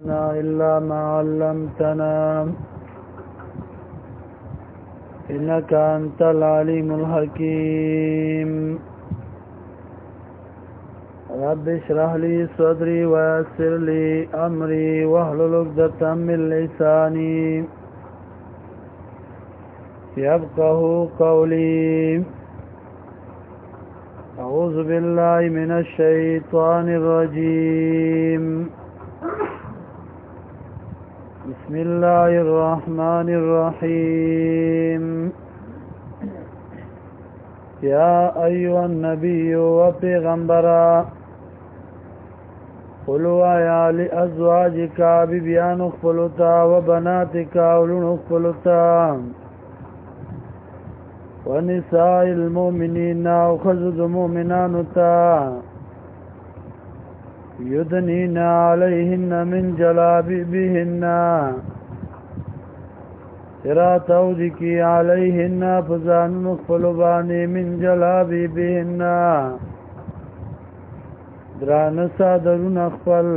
إلا ما علمتنا إنك أنت العليم الحكيم رب اشرح لي صدري ويسر لي أمري واحلل عقدة من لساني يفقهوا قولي أعوذ بالله من الشيطان الرجيم بسم الله الرحمن الرحيم يا أيها النبي وبيغمبرا قلوا يا لأزواجك ببيان اخفلتا وبناتك أولون اخفلتا ونساء المؤمنين وخزد مؤمنانتا يدنين عليهن من جلابيبهن سراتو ذكي عليهن فزان نخفلباني من جلابيبهن دران صادرون اخفل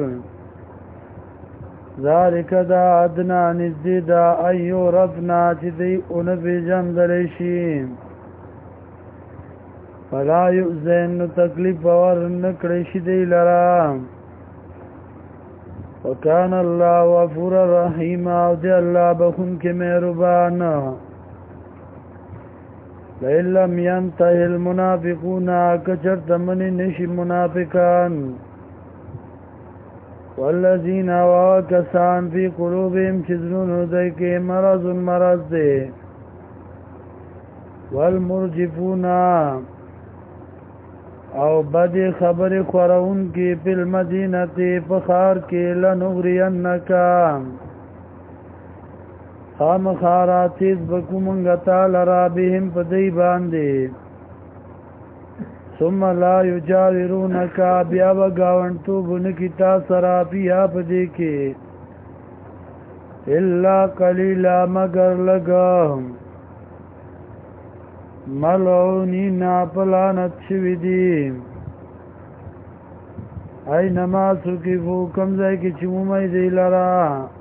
ذلك دا ادنا نزدیدا ایو ربنا چی دی انبی جمدلشیم فلا یؤذین تکلیف ورنکڑش دی لرام وکان اللہ غفور الرحیم او دی اللہ بخون کے مہربان لئن لم ينتهي المنافقون کچرت منی نشی منافقان والذین واکسان فی قلوبهم چزنون دیکھ مرض مرض دے والمرجفون او بد خبر خورون کی فی المدینة فخار کی لنغرینکا خام خاراتیز بکو منگتا لرا بهم پدی باندے ثم لا یجاورونکا بیا بگاونتو بنکتا سرابیا پدیکے الا قلیلا مگر لگا ملعونین پلانت شویدی اینما سکفو کمزائی کی چمومی دی لرا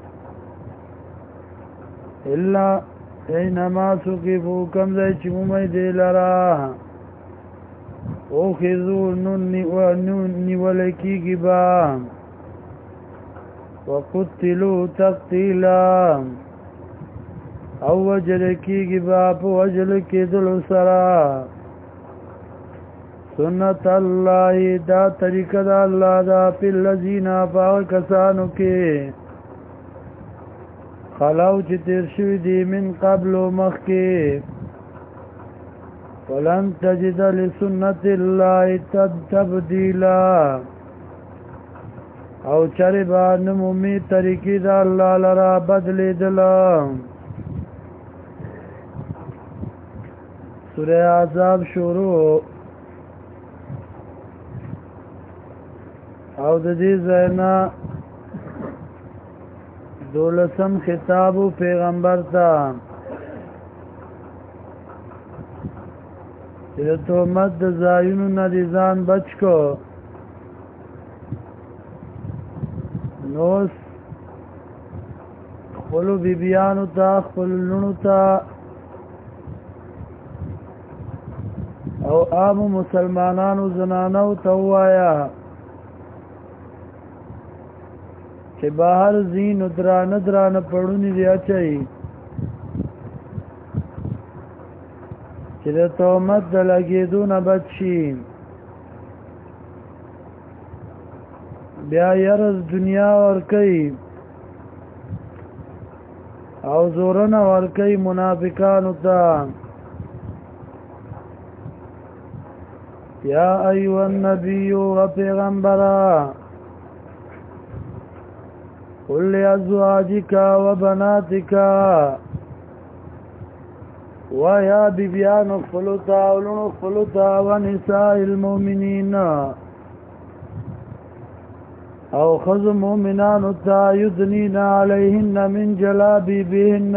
الا اینما سکفو کمزائی چمومی دی لرا او خیزو نونی ولکی کی با وقتلو تقتیلا او وجل کی کی با پو وجل کی دلو سرا سنت اللہ دا طریقہ دا اللہ دا پی اللذین پاو کسانو کے خلاو چی تیر شوی دی من قبل و مخ کے ولن تجد لسنت اللہ تبدیلا او چربا نمومی طریقی دا اللہ لرا بدلی دلا سورہ عذاب شروع او د دې زینا دولسم خطاب پیغمبر تا چې تهمت د ځایونو نه دي ځان بچ کو نو خپلو بیبیانو ته خپلو لوڼو ته او عامو مسلمانانو زنانو ته ووایه چې بهر ځي نو درانه درانه پړونې دې اچوي چې د تهمت د لګېدو نه بچ شي بیا یرز دنیا ورکوي او زورنه ورکوي منافقانو ته یا ایها النبی و پیغمبرا قل لأزواجك وبناتك ويا ببيان اخفلتا ولن اخفلتا ونساء المؤمنين او خذ مؤمنان تا يدنين عليهن من جلابيبهن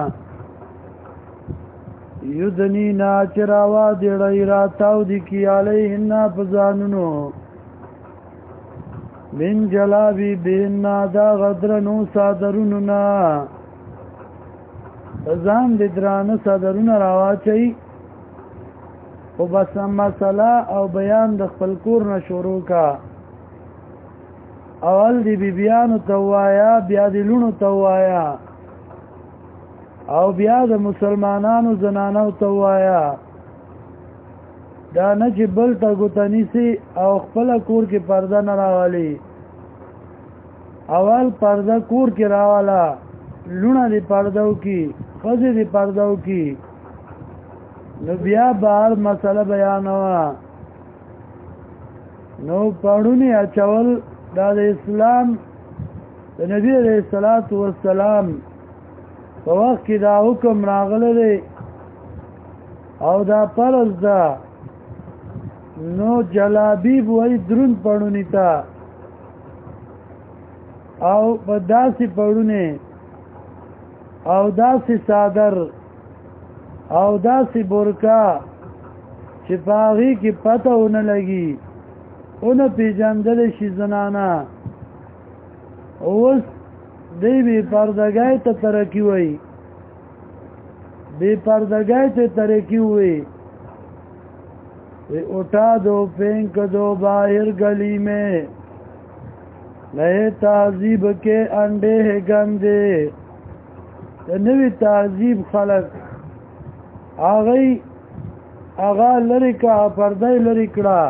یدنینا چراوا دیڑی راتاو دی کی علیہن پزانونو من جلابی بینا دا غدرنو صادروننا ځان د درانه صادرونه راواچي او بس مسله او بیان د خپل کور نه شروع کا اول دی بیانو توایا بیا د لونو توایا او بیا د مسلمانانو زنانو توایا دا نه چې بل ته ګوتنیسي او خپل کور کې پرده نه راولي اول پرده کور کې راواله لونه دی پردو کی خزی دی پردو کی نو بیا بار مسئله بیانوا نو پړونی اچول دا د اسلام د نبی علیہ الصلوۃ والسلام په وخت کې دا حکم راغلی دی او دا فرض ده نو جلابیب وای درون پړونی تا او په داسې پړونی او داسې صادر او داسې برکا چې پاغي کې پته ونه لګي اون پیجندل شي زنانا اوس دی بی پردگای ته ترکی وای بی پردگای ته ترکی وای اٹھا دو پھینک دو باہر گلی میں نئے تعذیب کے انڈے ہے گندے نوی تعذیب خلق آغا لری کا پردای لری کڑا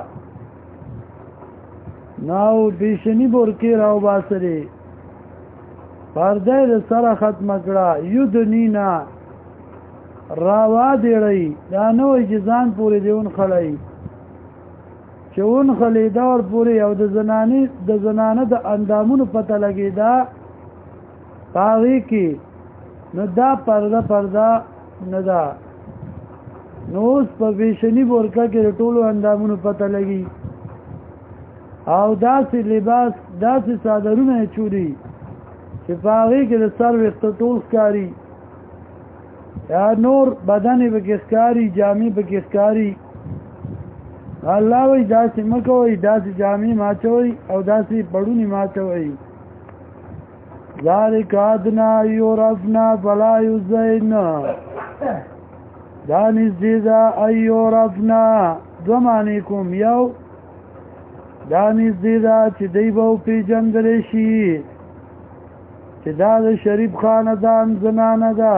ناو بیشنی بورکی راو باسری پردای د سره ختم کړه یودنینا راوا دیړی دا نو جزان پوری دیون خلای چون خلی دور پوری او د زنانه د اندامونو پته لګی دا پاوی کی نو دا پرده نه دا نو اوس په بیشنی بورکا کې ټولو اندامونو پته لګی او داسې لباس داسې صادرونه چوری چې پاغي کې د سر وخت ټول ښکاری یا نور بدن به کې ښکاری جامې به کې ښکاری الله وی داسې مکوئ داسې جامې ماچوئ او داسې پړونی ماچوئ ذالک ادنا یورفنا فلا یزین دانیز دیزا ایورفنا دو معنی کوم یو دانیز دیزا چې دی به پی جندل شي چې دا د شریف خاندان زنانه ده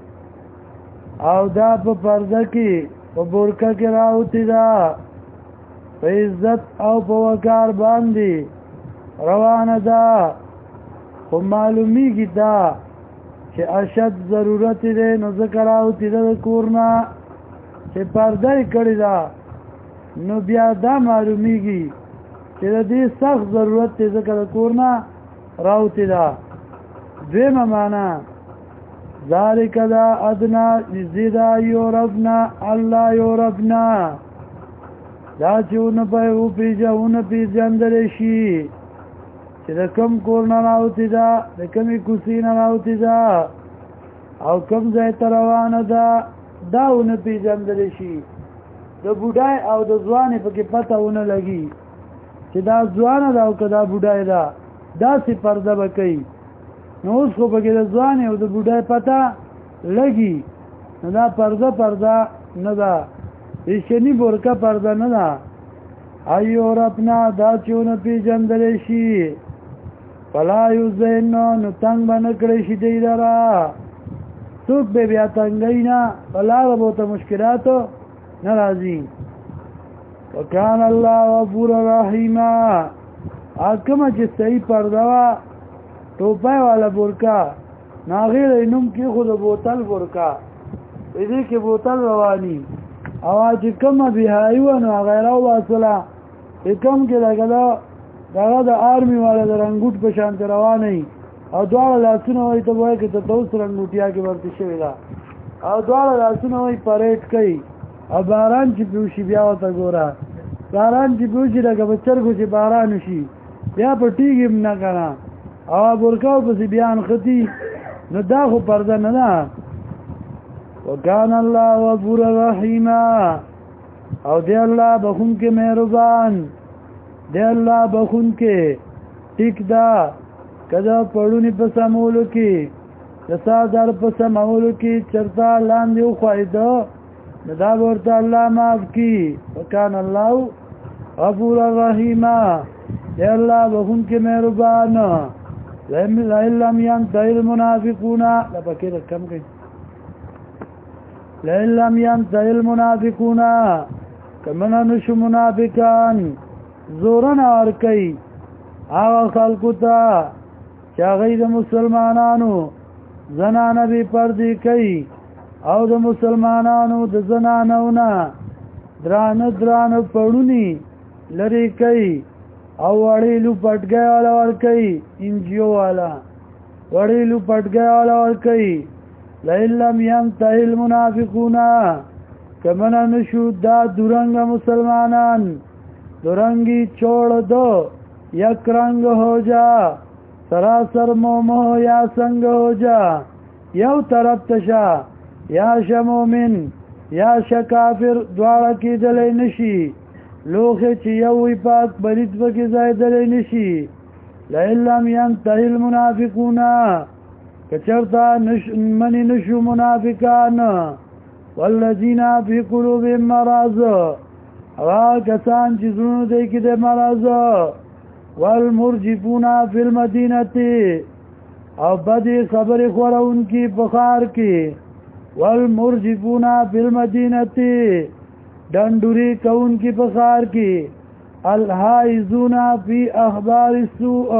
او دا په پرده کې په برکه کې راوتی ده په عزت او په وقار باندې روانه ده خو معلومیږي دا چې اشد ضرورت دی نو ذکر راوتی ده د کورنا چې پرده یې کړې ده نو بیا دا معلومیږي چې د دې سخت ضرورت دی ذکر د کورنا راوتی ده دویمه معنا ذالک دا ادنا نزیدا یورفنا الله یورفنا دا چې اون پی جندل شي چې د کم کور نه راوتی ده د کمی کوسی نه راوتی ده او کم ځای ته روانه ده دا اون پی جندل شي د بوډای او د ځوانې پکې پته ونه لګي چې دا ځوانه ده او که دا بوډای ده داسې پرده به کوي نو اوس خو پکې د ځوانې او د بوډای پته لګي نو دا پرده نه ده ریشنی برکه پرده نه ده ایور اپنا دا چونه پیجندل شي فلا یزین نو تنگ به نه کړی شي دی لره څوک به بیا تنګی نه فلا به ته مشکلاتو نه راځي وکان الله غفور رحیم حکم چې صحیح پرده وا ټوپای والا برکا ناغیر اینم کې خود بوتل برکا دې کې بوتل رواني اواز کم بهایو نو غیره واصله کم کې دغه د آرمی والا د رنګوټ په شان رواني او دواړه لاسونه وای ته وای کې ته توس رنګوټیا کې ورته شوی دا او دواړه لاسونه وای پریټ کوي او باران چې پیوشي بیا وته ګوره باران چې پیوشي لکه بچرګو چې باران شي بیا په ټیګم نه کنه او برکاو پس بیان خطی نو دا خو پرده نه ده وکان الله غفور رحیم او دی الله بخون کې مهربان دی الله بخون کې ټیک دا کدا پړونی په سمولو کې د سادر په سمولو کې چرتا لاندې خوایده دا ورته الله معاف کی وکان الله غفور رحیم یا الله بهون کې مهربان لئن ينتهي المنافقون لبکې کم کوي لئن لم ينتهي المنافقون کمن نشو منافقان زورن اور کوي هغه خلکو ته چې غیر مسلمانانو زنانه به پردي کوي او د مسلمانانو د زنانو نه درانه پړونی لري کوي او وړیلو پټګي والا ور کوي انجیو والا وړیلو پټګي والا ور کوي لئن لم ينتهي المنافقون کمن نشو دا درنګ مسلمانان درنګي چھوڑ دو یک رنگ ہو جا سراسر مومو یا سنگ ہو جا یو طرف تشا یا ش مومن یا ش کافر دواړه کې دلې نشي لوخه چې یو وي پاک بریت بکې ځای دلې نشي لئن لم ينتهي المنافقون کچرتا منی نشو منافقان والذین فی قلوبهم مرض هغه کسان چې زړونو دی کې د مرض والمرجفون فی المدینه او بدی خبر خورون کی بخار کی والمرجفون فی المدینه ڈنڈوری کون کی بخار کی الحائزون فی اخبار السوء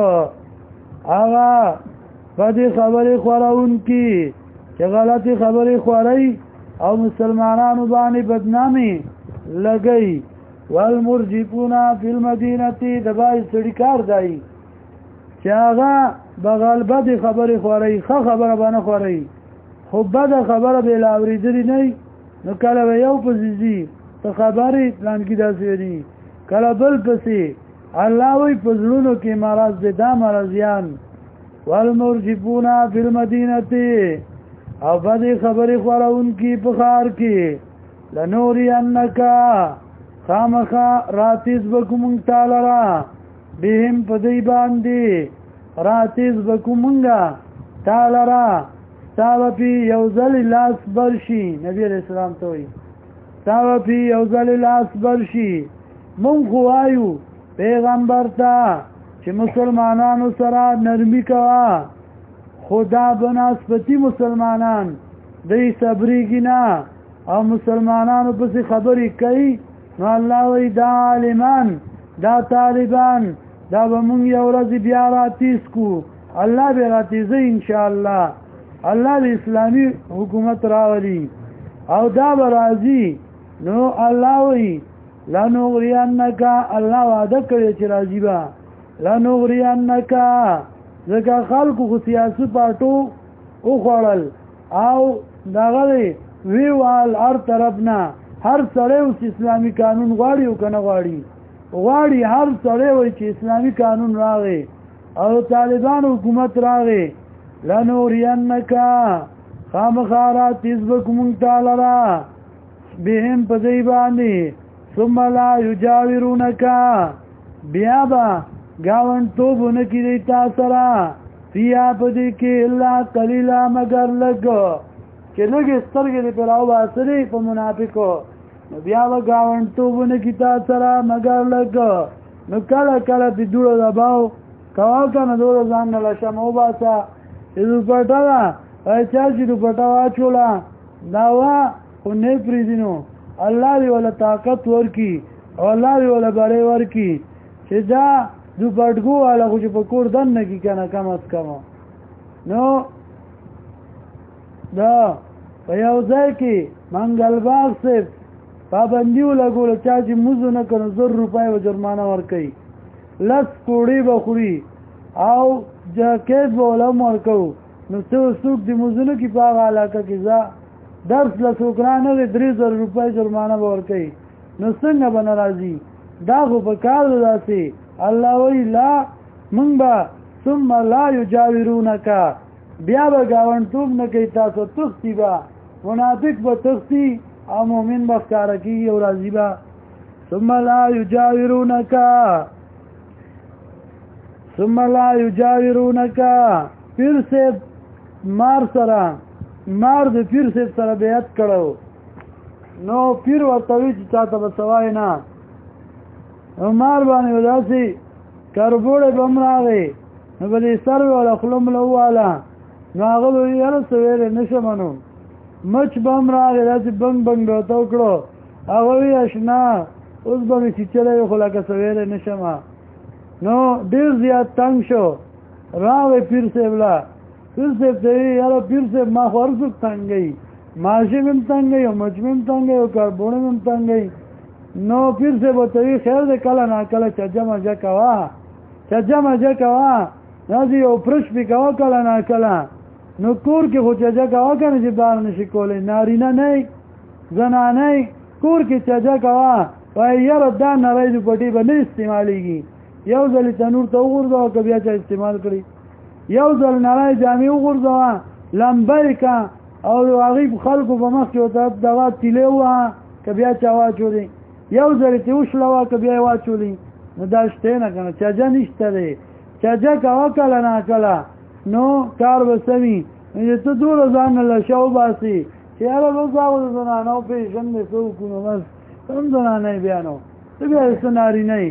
آغا بدی خبر خورون کی چې غلطی خبر خوری او مسلمانانو باندې بدنامی لګئی والمرجفون فی المدینه دبای سړی کار دی چې هغه بغل بد خبره خوري خبره باندې خوري خو بد خبره به لاوریدلی نه نو کله یو پزیزی ته خبرې پلان کې داسې دی کله بل پسې الله وی پزړونو کې مرض دي دا مرضیان والمرجفون فی المدینه او بد خبره خورون کی بخار کی لنوری انکا خامخا راتیز بکمونگ تالرا بهم پدی باندی راتیز بکمونگا تالرا ستاو پی یوزل لاس برشی نبی علیہ السلام توی ستاو پی یوزل لاس برشی من خوایو پیغمبر تا چې مسلمانانو سره نرمی کوا خدا بناسپتی مسلمانان دی صبریږي نه او مسلمانانو پس خبرې کوي نو الله وی دا عالمان دا طالبان دا بمون یو ورځ بیا راتیس کو الله به راتیزه ان شاء الله الله د اسلامي حکومت راولي او دا برازي نو الله وی لنغرينك الله وعده کړی چې راځي با لنغرينك ځکه خلکو خو سیاسي پارټو او خړل او داغه ویوال هر طرفنا هر سړی اوس اسلامي قانون غواړي او کنه غواړي هر سړی وایي چې اسلامي قانون راغی او طالبان حکومت راغی لنورینک خامخارات تزبکم تعالی بهم پدی باندې ثم لا یجاورونک بیا با گاون توبونه کی دیتا سرا فیا پدی کې الا قلیلا مگر لګ چې لږ سترګې په راو واسرې په منافقو نو بیا و گاون توبونه کی تا سرا مگر لګ نو کله په جوړو دباو کوا کنه دور ځان نه شمو باسا دې پټا اچھا چې دې پټا واچولا داوا خو نه پریدینو الله دې ولا طاقت ورکی او الله دې ولا باره ورکی چې دا دو پټګو والا خو په کور دن نه کی کنه کم از کم نو دا په یو ځای کې منګل باغ سے پابندیو لګول چې موزه نه کنه 100 روپۍ و جرمانه ورکړي لس کوړي بخوري او جاکټ بوله مرکو نو څو څوک د موزه کې په علاقه کې ځا درس له څوکرانه 3000 روپۍ جرمانه ورکړي نو څنګه بن راځي دا خو په کار داسي الله وی لا من با ثم لا یجاورونک بیا به گاونټوب نه کوي تاسو تختی با منافق به تختی او مؤمن به ښکارا کوي او راضی با ثم لا یجاورونک ثم لا یجاورونک پیر سے مار سره مار د پیر سے سره بیعت کړو نو پیر ورتوی چې چاته بسوای نه مار باندې وداسي کربوړې بمراغي نو بلې سر ولا خلم لواله نو هغه یې سویل نشمنو مچ بمراغي داسې بنګ بنګ دوتو کړو هغه وی آشنا اوس به چې چلې خو لکه سویل نشما نو ډیر زیات تنگ شو راوي پیر سیبلا پیر سیب ته یاره پیر سیب ما خورځ تنګي ماشي من تنګي او مچ من تنګي او کربوړې من تنګي نو پیر سیب ته خیر دې کله نه کله چجما جکوا راځي او پرش پی کوا کله نه کله نو کور کې خو چجکوا کنه چې بار نشي کولای نارینه نه زنانه کور کې چجکوا وای یاره دا نړۍ د پټي باندې استعماليږي یو ځل تنور ته وګورځو که بیا چې استعمال کړي یو ځل نړۍ جامې وګورځو لمبای کا او غریب خلکو په مخ کې وته دوا تیلې وه که بیا چا واچولي یو ځل ته وشلوه که بیا واچولي نو دا شته نه کنه چاجه نشته دی چاجه کوا کله نه کله نو کار به سمي ته دور ځان له شو باسي چې هغه وځاو زنانو په ژوند څو کوم بس هم زنانه بیانو ته بیا سناري نه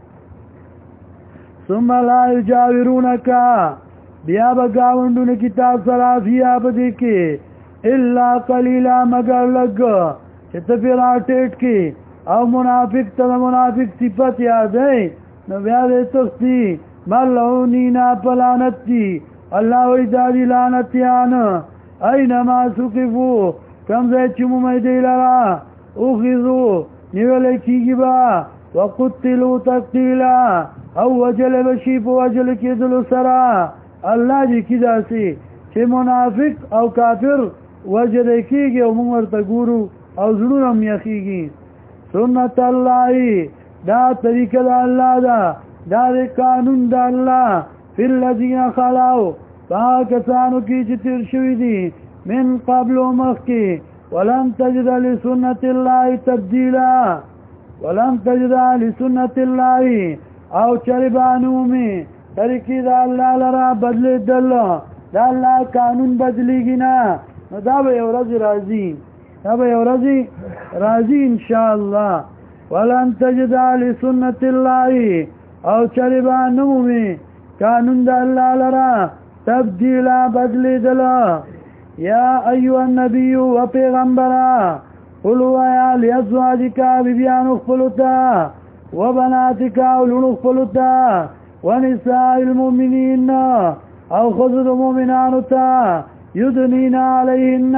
ثم لا یجاورونک بیا بگاوندون کتاب سرافیا بدی کی الا قلیلا مگر لگ چې ته پی راټیټ کی او منافق ته منافق صفت یاد ہے نو بیا دې تختی ملعونینا پلانتی الله وی دادی لعنتیان اینما سقفو کم ځای چې مومې لرا او خذو نیول کیږي با وقتلوا تقتیلا او وجل بشی په وجل کېدل سره الله دې کی داسي چې منافق او کافر وجل کېږي او موږ ورته ګورو او زړونه میخيږي سنت الله دا طریقه د الله دا قانون د الله فی الذین خلوا پاکستانو کې چې تیر شوی دي من قبل مخکې ولن تجد لسنت الله تبدیلا ولن تجد لسنت الله او چربانو می طریقی دا اللہ لرا بدلی دل دا اللہ قانون بدلیگی نا دا با یورز رازی انشاءاللہ ولن تجدا لسنت اللہ او چربانو می قانون دا اللہ لرا تبدیلا بدلی دل یا ایوہ النبی و پیغمبرا قلوا یا لیزواجکا بیبیان اخفلتا وبناتك ولون خلتا ونساء المؤمنين او خذوا المؤمنان يدنين عليهن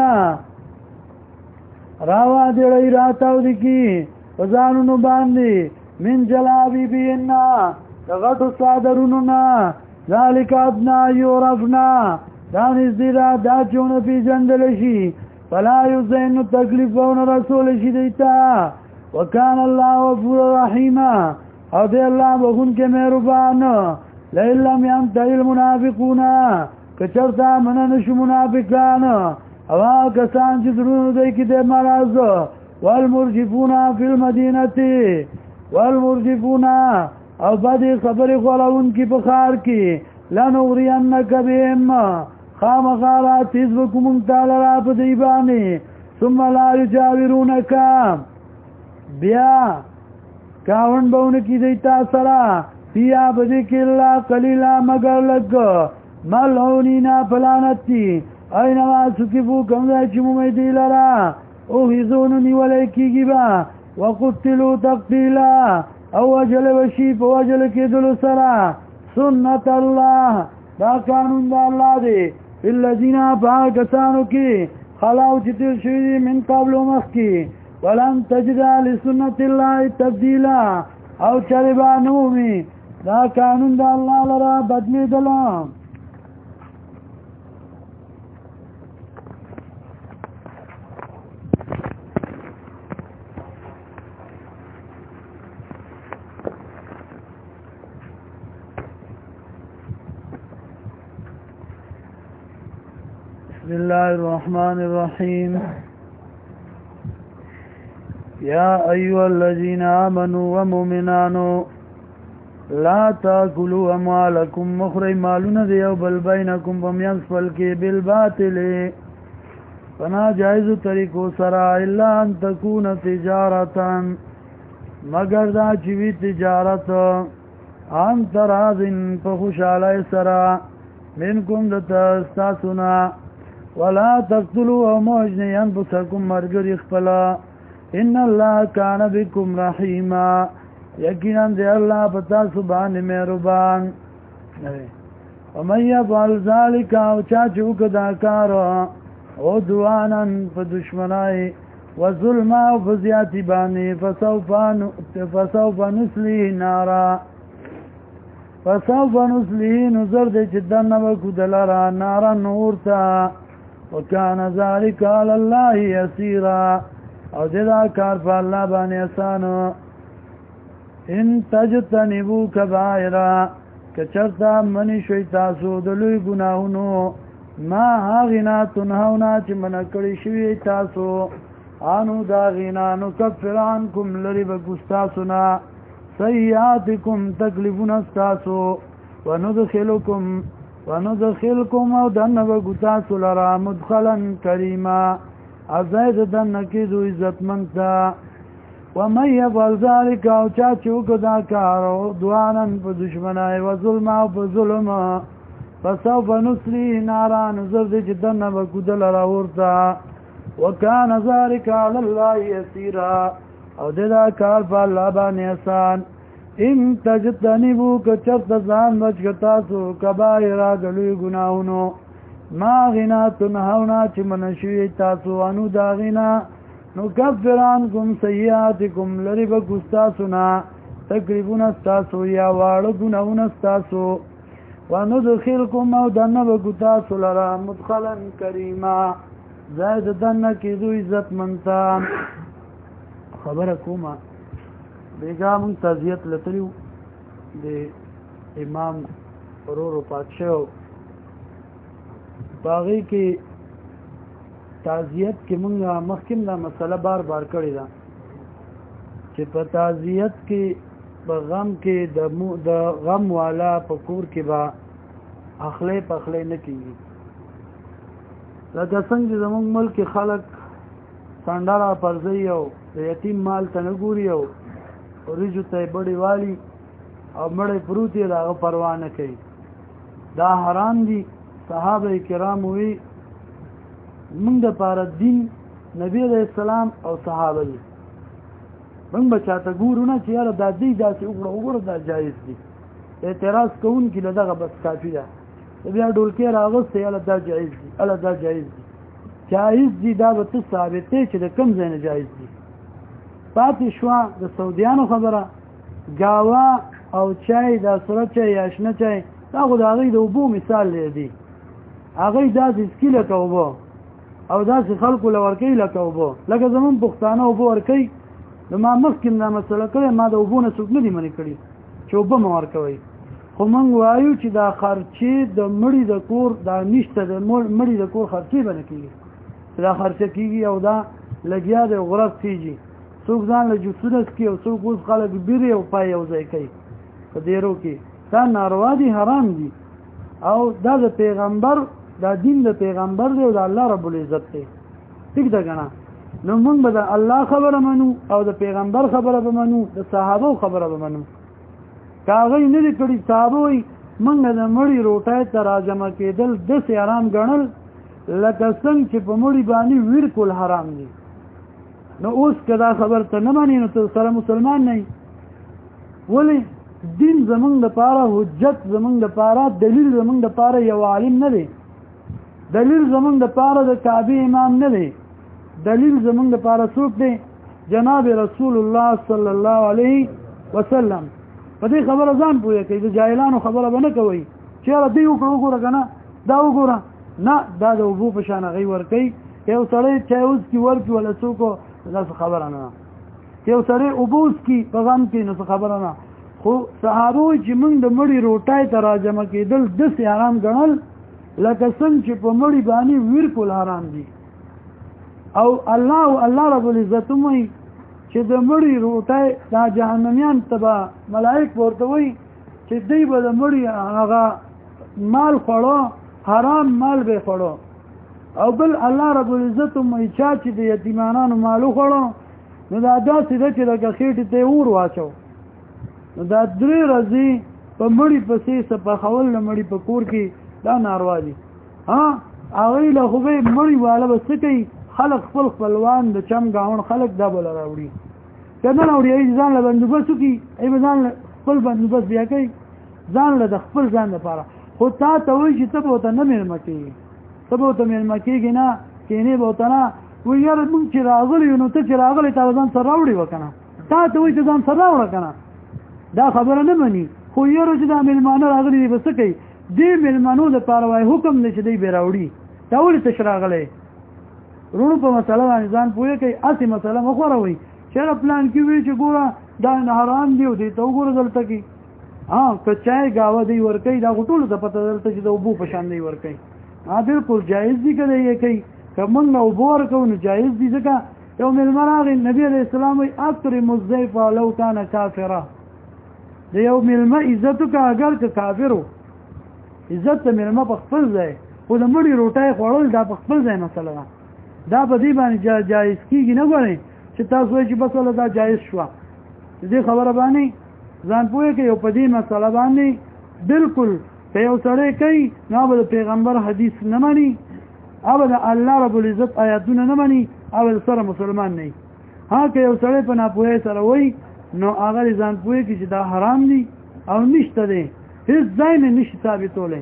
راوا دې راتاو دي کی وزانونو باندې من جلابي بينا غټو صادرونو نا ذالک ادنا يعرفنا دانش دیرا دا چون پی جندل شي فلا يزين تکلیفون رسول شي دیتا وکان الله غفور رحیم او دی الله بخون کې مهربان لئن لم ينتهي المنافقون کچرتا من نشو منافقان او کسان چې درونو دی کې د مرض والمرجفون فی المدینه والمرجفون او بدی خبر خورون کی بخار کی لنغرینک بهم خامخارات حزبکم تعالی په دیبانی ثم لا یجاورونک بیا کاون بون کی دیتا سرا فیا بدی کی اللہ قلیلا مگر لگ ملعونینا پلانتی اینما سکفو کمزای چمو میدی لرا او حیزونو نیولی کی گیبا وقتلو تقتیلا او وجل وشیف وجل کی دلو سرا سنت اللہ دا قانون دا اللہ دے اللذین پاکستانو کی خلاو چتر شویدی من قبل مخ کی ولن تجد لسنت الله تبدیلا او چربانو می دا قانون دا اللہ لرا بدلی دلام بسم الله الرحمن الرحيم يا أيها الذين آمنوا ومؤمنان لا تاکلوا اموالکم مخری مالون دیو بل بینکم بمیانس فلکی بالباطل فنا جائز طریقو سرا الا ان تکون تجارتا مگر دا چوی تجارت ان ترازن پخوشالی سرا منکم دتا استاسونا ولا تقتلوا وموجنی انفسکم مرگر اخفلا ان اللہ کان بکم رحیما یقینا دی اللہ پتا سبحان مہربان ومن یفعل ذلک او چاچوک داکار عدوانا فدشمنائی وظلم او فزیاتی بانی فسوف نسلیه نارا فسوف نسلیه نظر دی چدن نبکو دلارا نارا نورتا وکان ذلک علی اللہ یسیرا او دیدا کار پا اللہ بانی اسانو ان تجتنبو کبائرا کچرتا منی شوی تاسو دلوی گناہونو ما آغینا تنہونا چی منکڑی شوی تاسو آنو داغینا نکفرانکم لرب کستاسونا سیئاتکم تکلیفون استاسو وندخلکم او دنب گتاسو لرا مدخلا کریما ازاید دنکیدو عزت منتا ومن یفعل ذلک او چاچوک دا کارو دوانا پا دشمنائی وظلم او پا ظلم فسوف نسلیه نارا نظر دی چدن بکدل راورتا وکان ذلک علی اللہ یسیرا او دیدا کار پا اللہ بانی احسان ان تجتنبو کچرت زان بچکتاسو کبائرا دلوی گناہونو ما غنا تنہونا چی منشوی تاسو انو دا غنا نکفرانکم سیئاتکم لرب کستاسونا تقریبون استاسو یا وارد گناہون استاسو وندخلکم او دنب کتاسو لرا مدخلا کریما زائد دنکی دو عزت منتا خبر کوما بیگا من تازیت لتریو دی امام رورو پادشاو باغی کی تعزیت کې مونږه مخکیم دا مسله بار کړی دا چې په تعزیت کې په غم کې د غم والا په کور کې با اخلي پخلي نه کیږي لکه څنګه زموږ ملک خلک ساندارا پرځي او یتیم مال ته نه ګوري او ورجو ته بډي والی او مړې پروتي دا پروا نه کوي دا حرام دي صحابه کرام وی موږ د پاره دین نبی علیہ السلام او صحابه دي موږ بچاته ګورو نه چې یاره دا دی داسې وګوره دا جایز دي اعتراض کوون کې دغه بس کافي ده بیا ډولکې راغسته یاره دا جایز دي اله دا جایز دي جایز دي دا به ته ثابتې چې د کم ځای نه جایز دي پاتې شوه د سعودیانو خبره ګاوا او چای دا سره چای یا شنه چای دا خو د هغوی د اوبو مثال دی هغوی داسې سکي لکه اوبه او داسې خلکو له ورکوي لکه اوبه لکه زمون پښتانه اوبه ورکوي نو ما مخکې دا مسله کړې ما د اوبو نه څوک نه دي منې کړي چې اوبه مه ورکوئ خو موږ وایو چې دا خرچې د مړي د کور دا نشته د مړي د کور خرچې به نه کېږي دا خرچه کېږي او دا لګیا دی غرض کېږي څوک ځان له جوسونه څکي او څوک اوس خلک بیرې او پای یو ځای کوي په دیرو کې دا ناروا دي حرام دي او دا د پیغمبر دا دین د پیغمبر دی او د الله رب العزت دی ٹھیک ده کنه نو موږ به د الله خبره منو او د پیغمبر خبره به منو د صحابه خبره به منو کاغی نه دي کړي صحابه وي موږ د مړی روټای ته راجمه کېدل د سي حرام ګڼل لکه څنګه چې په مړی باندې ویر کول حرام دي نو اوس کدا خبر ته نه مانی نو ته سره مسلمان نه ولی دین زمونږ د پاره حجت زمونږ د پاره دلیل زمونږ د پاره یو عالم نه دی دلیل زمونږ د پاره د کعبه امام نه دی دلیل زمونږ د پاره څوک دی جناب رسول الله صلی الله علیه وسلم په دې خبره ځان پوهه کوي د جاهلانو خبره به نه کوي چې را دی وګوره کنه دا وګوره نه دا د وبو په شان غي ور کوي یو سړی چې اوس کی ورکی ولا څوک دا خبره نه یو سړی وبوس کی پیغام کې نو خبره نه خو صحابه چې موږ د مړی روټای ته راجمه کېدل د سي حرام ګڼل لکه څنګه چې په مړی باندې ویر کول حرام دي او الله رب العزت موي چې د مړی روټای دا جهنميان تبا ملائک ورته وي چې دی به د مړي هغه مال خوړو حرام مال به خوړو او بل الله رب العزت مې چا چې د یتیمانو مالو خوړو نو دا داسې ده چې لکه خېټې ته اور واچو نو دا 3 ورځې په مړي پسې سپخول د مړي په کور کې دا ناروا دي ها هغې له خو به مړي واله به څه کوي خلک خپل خپلوان د چم ګاون خلک دا به له راوړي که نه راوړي ای ځان له بندوبست وکړي ای به ځان خپل بندوبست بیا کوي ځان له د خپل ځان لپاره خو تا ته وایي چې ته به ورته نه مېلمه کېږي ته به ورته مېلمه کېږي نه کېنې به ورته نه وایي یاره مونږ چې راغلي یو نو ته چې راغلی تا به ځان سره راوړي وه که نه تا ته وایي چې ځان سره راوړه که نه دا خبره نه مني خو یاره چې دا مېلمانه راغلي دی به څه کوي دې مېلمنو دپاره وایي حکم دی چې دی به راوړي دا ولې تش راغلی رونو په مسله باندې ځان پوهه کوي هسې مسله مه خوروئ چې هغه پلان کې وي چې ګوره دا حرام دی او دې ته وګوره دلته کې که چای ګاوه دی ورکوي دا خو ټولو ته پته دلته چې د اوبو په شان دی ورکوي بلکل جایز دي که دی یې کوي که موږ اوبه ورکوو نو جایز دي ځکه یو مېلمه راغی نبي علیه السلام وایي اکرم الضیف لو کان کافره د یو مېلمه عزت وکړه اگر که کافر و عزت د مېلمه په خپل ځای خو د مړي روټۍ خوړل دا په خپل ځای مسله ده دا په دې باندې جایز کېږي نه ګورئ چې تاسو وایئ چې بس وله دا جایز شوه د دې خبره باندې ځان پوهه کوي او په دې مسله باندې بلکل که یو سړی کوي نو به د پیغمبر حدیث نه مني او د الله رب العزت آیاتونه نه مني او سره مسلمان نه ها که یو سړی په ناپوهۍ سره وایي نو هغه ځان پوهه کوي چې دا حرام دي او نشته دی هیڅ ځای نه نشي ثابتولی